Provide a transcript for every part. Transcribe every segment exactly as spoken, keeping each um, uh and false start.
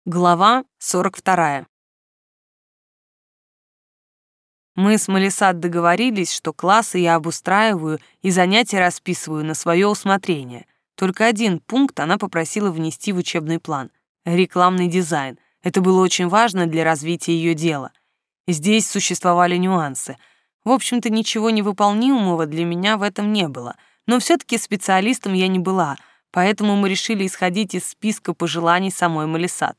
Глава сорок вторая. Мы с Малисат договорились, что классы я обустраиваю и занятия расписываю на свое усмотрение. Только один пункт она попросила внести в учебный план — рекламный дизайн. Это было очень важно для развития ее дела. Здесь существовали нюансы. В общем-то, ничего невыполнимого для меня в этом не было, но все-таки специалистом я не была, поэтому мы решили исходить из списка пожеланий самой Малисат.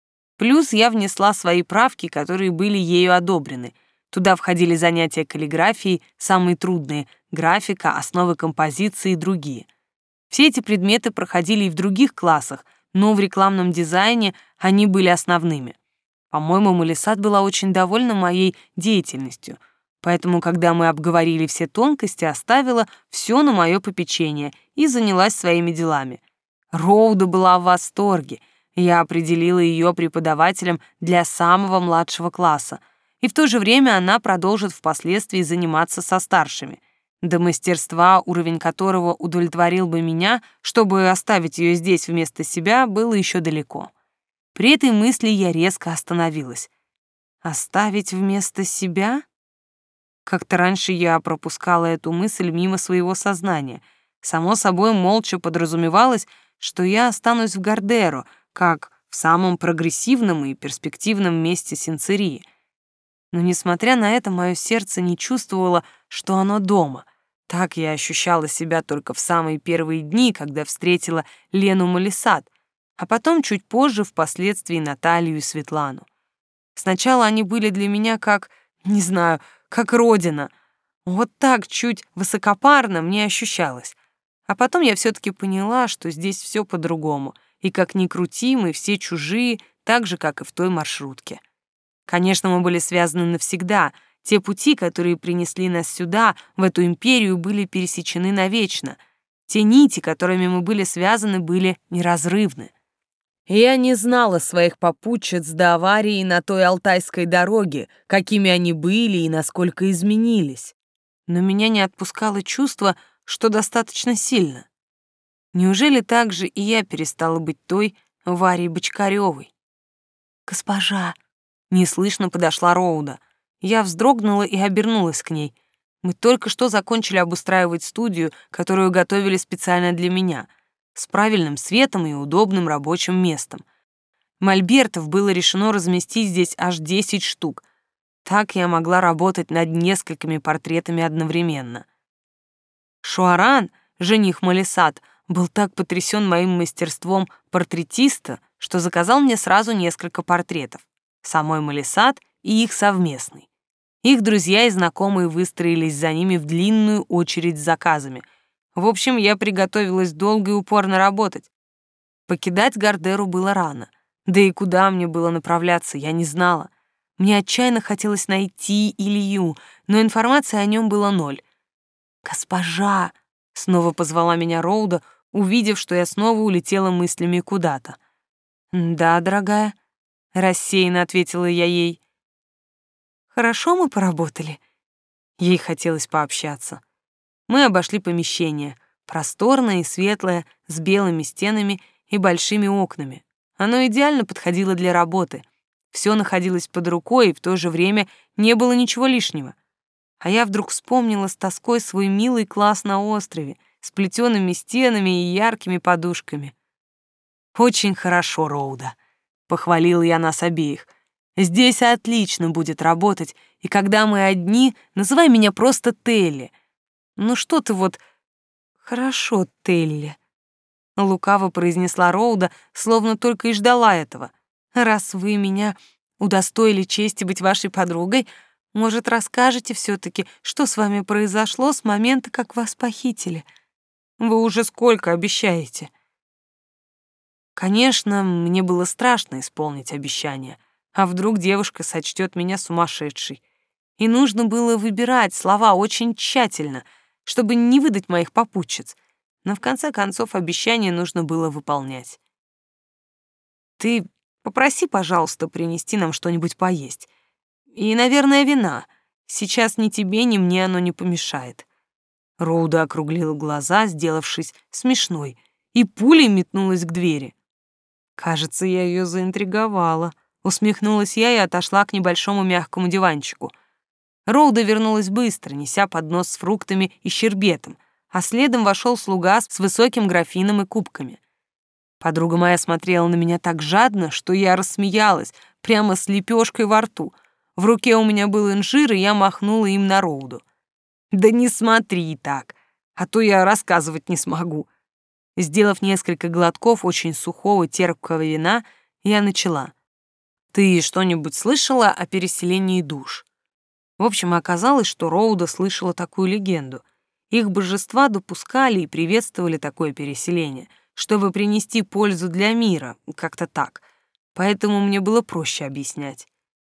Плюс я внесла свои правки, которые были ею одобрены. Туда входили занятия каллиграфией, самые трудные, графика, основы композиции и другие. Все эти предметы проходили и в других классах, но в рекламном дизайне они были основными. По-моему, Малисат была очень довольна моей деятельностью, поэтому, когда мы обговорили все тонкости, оставила все на мое попечение и занялась своими делами. Роуда была в восторге. Я определила ее преподавателем для самого младшего класса, и в то же время она продолжит впоследствии заниматься со старшими. До мастерства, уровень которого удовлетворил бы меня, чтобы оставить ее здесь вместо себя, было еще далеко. При этой мысли я резко остановилась. Оставить вместо себя? Как-то раньше я пропускала эту мысль мимо своего сознания. Само собой, молча подразумевалось, что я останусь в Гардеро, как в самом прогрессивном и перспективном месте Синцерии. Но, несмотря на это, мое сердце не чувствовало, что оно дома. Так я ощущала себя только в самые первые дни, когда встретила Лену Малисат, а потом чуть позже впоследствии Наталью и Светлану. Сначала они были для меня как, не знаю, как родина. Вот так чуть высокопарно мне ощущалось. А потом я все-таки поняла, что здесь все по-другому, и как ни крути, мы все чужие, так же, как и в той маршрутке. Конечно, мы были связаны навсегда. Те пути, которые принесли нас сюда, в эту империю, были пересечены навечно. Те нити, которыми мы были связаны, были неразрывны. Я не знала своих попутчиц до аварии на той Алтайской дороге, какими они были и насколько изменились. Но меня не отпускало чувство, что достаточно сильно. Неужели так же и я перестала быть той Варей Бочкарёвой? «Госпожа!» — неслышно подошла Роуда. Я вздрогнула и обернулась к ней. Мы только что закончили обустраивать студию, которую готовили специально для меня, с правильным светом и удобным рабочим местом. Мольбертов было решено разместить здесь аж десять штук. Так я могла работать над несколькими портретами одновременно. Шуаран, жених Малисат, был так потрясен моим мастерством портретиста, что заказал мне сразу несколько портретов, самой Малисат и их совместный. Их друзья и знакомые выстроились за ними в длинную очередь с заказами. В общем, я приготовилась долго и упорно работать. Покидать Гардеру было рано. Да и куда мне было направляться, я не знала. Мне отчаянно хотелось найти Илью, но информации о нем было ноль. «Госпожа!» — снова позвала меня Роуда, увидев, что я снова улетела мыслями куда-то. «Да, дорогая», — рассеянно ответила я ей. «Хорошо мы поработали?» Ей хотелось пообщаться. Мы обошли помещение, просторное и светлое, с белыми стенами и большими окнами. Оно идеально подходило для работы. Все находилось под рукой, и в то же время не было ничего лишнего. А я вдруг вспомнила с тоской свой милый класс на острове, с плетеными стенами и яркими подушками. «Очень хорошо, Роуда», — похвалила я нас обеих. «Здесь отлично будет работать, и когда мы одни, называй меня просто Телли. Ну что ты вот...» «Хорошо, Телли», — лукаво произнесла Роуда, словно только и ждала этого. «Раз вы меня удостоили чести быть вашей подругой, может, расскажете все-таки, что с вами произошло с момента, как вас похитили? Вы уже сколько обещаете?» Конечно, мне было страшно исполнить обещание. А вдруг девушка сочтет меня сумасшедшей? И нужно было выбирать слова очень тщательно, чтобы не выдать моих попутчиц. Но в конце концов обещание нужно было выполнять. «Ты попроси, пожалуйста, принести нам что-нибудь поесть. И, наверное, вина. Сейчас ни тебе, ни мне оно не помешает». Роуда округлила глаза, сделавшись смешной, и пулей метнулась к двери. Кажется, я ее заинтриговала. Усмехнулась я и отошла к небольшому мягкому диванчику. Роуда вернулась быстро, неся поднос с фруктами и щербетом, а следом вошел слуга с высоким графином и кубками. Подруга моя смотрела на меня так жадно, что я рассмеялась, прямо с лепешкой во рту. В руке у меня был инжир, и я махнула им на Роуду. «Да не смотри так, а то я рассказывать не смогу». Сделав несколько глотков очень сухого терпкого вина, я начала. «Ты что-нибудь слышала о переселении душ?» В общем, оказалось, что Роуда слышала такую легенду. Их божества допускали и приветствовали такое переселение, чтобы принести пользу для мира, как-то так. Поэтому мне было проще объяснять.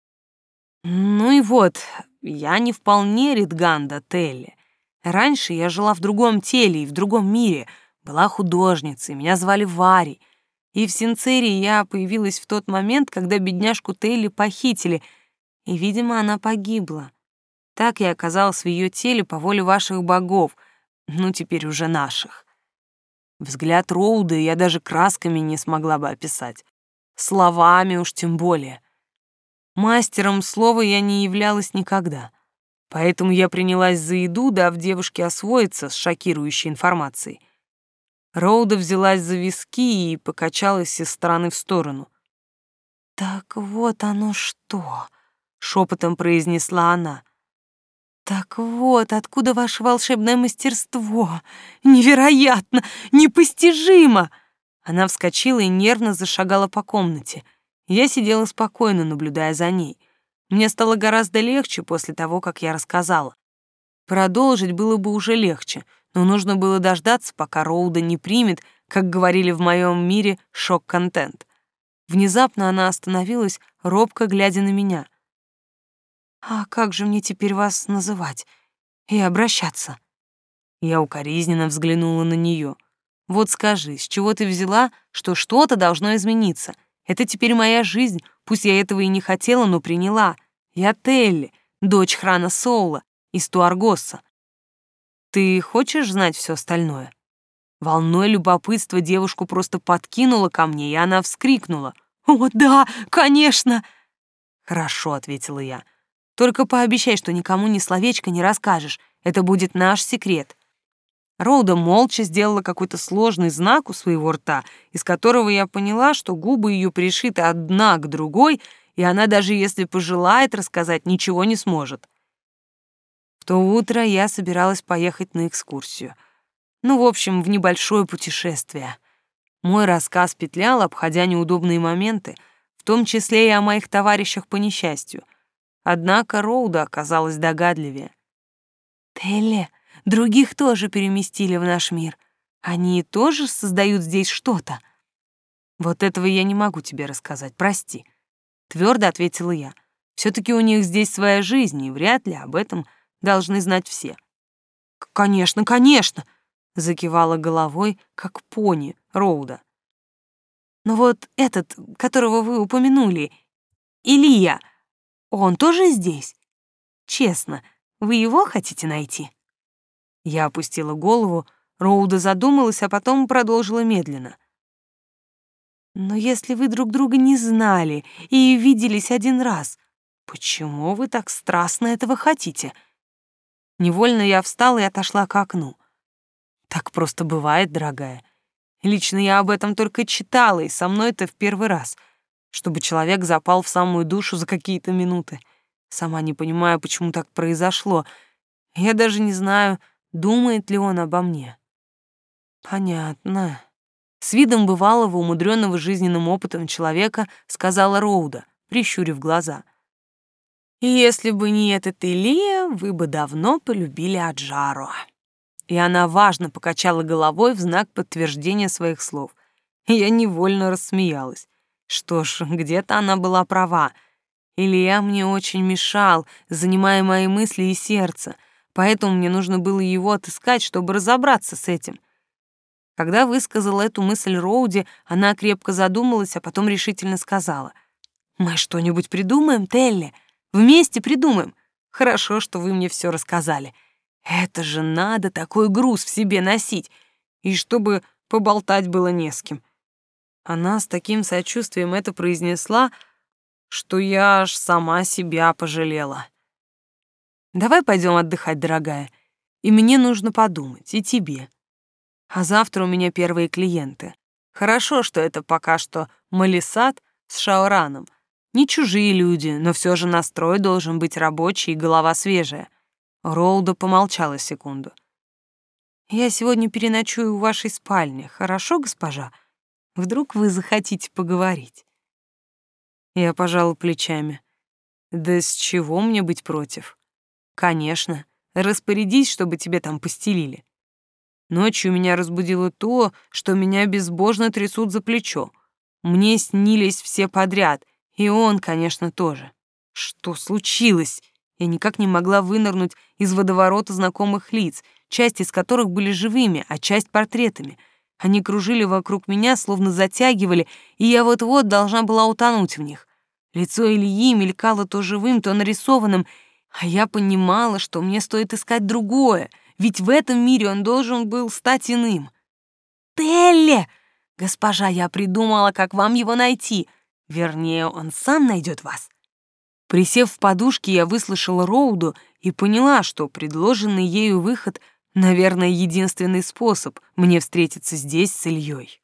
Ну и вот, я не вполне Ритганда Телли. Раньше я жила в другом теле и в другом мире, была художницей, меня звали Варей. И в Синцерии я появилась в тот момент, когда бедняжку Телли похитили, и, видимо, она погибла. Так я оказалась в ее теле по воле ваших богов, ну, теперь уже наших. Взгляд Роуды я даже красками не смогла бы описать. Словами уж тем более. Мастером слова я не являлась никогда. Поэтому я принялась за еду, дав девушке освоиться с шокирующей информацией. Роуда взялась за виски и покачалась из стороны в сторону. «Так вот оно что!» — шепотом произнесла она. «Так вот, откуда ваше волшебное мастерство! Невероятно! Непостижимо!» Она вскочила и нервно зашагала по комнате. Я сидела спокойно, наблюдая за ней. Мне стало гораздо легче после того, как я рассказала. Продолжить было бы уже легче, но нужно было дождаться, пока Роуда не примет, как говорили в моем мире, шок-контент. Внезапно она остановилась, робко глядя на меня. «А как же мне теперь вас называть и обращаться?» Я укоризненно взглянула на нее. «Вот скажи, с чего ты взяла, что что-то должно измениться? Это теперь моя жизнь, пусть я этого и не хотела, но приняла. Я Телли, дочь Храна Соула из Туаргоса. Ты хочешь знать все остальное?» Волной любопытства девушку просто подкинула ко мне, и она вскрикнула. «О, да, конечно!» «Хорошо», — ответила я. «Только пообещай, что никому ни словечко не расскажешь. Это будет наш секрет». Роуда молча сделала какой-то сложный знак у своего рта, из которого я поняла, что губы ее пришиты одна к другой, и она даже если пожелает рассказать, ничего не сможет. В то утро я собиралась поехать на экскурсию. Ну, в общем, в небольшое путешествие. Мой рассказ петлял, обходя неудобные моменты, в том числе и о моих товарищах по несчастью. Однако Роуда оказалась догадливее. «Телли, других тоже переместили в наш мир. Они тоже создают здесь что-то?» «Вот этого я не могу тебе рассказать, прости», — твердо ответила я. «Все-таки у них здесь своя жизнь, и вряд ли об этом должны знать все». «Конечно, конечно», — закивала головой, как пони Роуда. «Но вот этот, которого вы упомянули, Илья, он тоже здесь? Честно, вы его хотите найти?» Я опустила голову, Роуда задумалась, а потом продолжила медленно. «Но если вы друг друга не знали и виделись один раз, почему вы так страстно этого хотите?» Невольно я встала и отошла к окну. Так просто бывает, дорогая. Лично я об этом только читала, и со мной это в первый раз, чтобы человек запал в самую душу за какие-то минуты. Сама не понимаю, почему так произошло. Я даже не знаю, думает ли он обо мне. Понятно. С видом бывалого, умудренного жизненным опытом человека сказала Роуда, прищурив глаза. «И если бы не этот Илья, вы бы давно полюбили Аджару». И она важно покачала головой в знак подтверждения своих слов. И я невольно рассмеялась. Что ж, где-то она была права. Илья мне очень мешал, занимая мои мысли и сердце, поэтому мне нужно было его отыскать, чтобы разобраться с этим. Когда высказала эту мысль Роуде, она крепко задумалась, а потом решительно сказала: «Мы что-нибудь придумаем, Телли? Вместе придумаем. Хорошо, что вы мне все рассказали. Это же надо такой груз в себе носить, и чтобы поболтать было не с кем. Она с таким сочувствием это произнесла, что я аж сама себя пожалела. Давай пойдем отдыхать, дорогая. И мне нужно подумать, и тебе. А завтра у меня первые клиенты. Хорошо, что это пока что Малисат с Шаораном. Не чужие люди, но все же настрой должен быть рабочий и голова свежая. Роуда помолчала секунду. «Я сегодня переночую в вашей спальне, хорошо, госпожа? Вдруг вы захотите поговорить?» Я пожала плечами. «Да с чего мне быть против?» «Конечно, распорядись, чтобы тебе там постелили». Ночью меня разбудило то, что меня безбожно трясут за плечо. Мне снились все подряд, и он, конечно, тоже. Что случилось? Я никак не могла вынырнуть из водоворота знакомых лиц, часть из которых были живыми, а часть — портретами. Они кружили вокруг меня, словно затягивали, и я вот-вот должна была утонуть в них. Лицо Ильи мелькало то живым, то нарисованным, а я понимала, что мне стоит искать другое, ведь в этом мире он должен был стать иным. «Телле! Госпожа, я придумала, как вам его найти. Вернее, он сам найдет вас». Присев в подушке, я выслушала Роуду и поняла, что предложенный ею выход, наверное, единственный способ мне встретиться здесь с Ильей.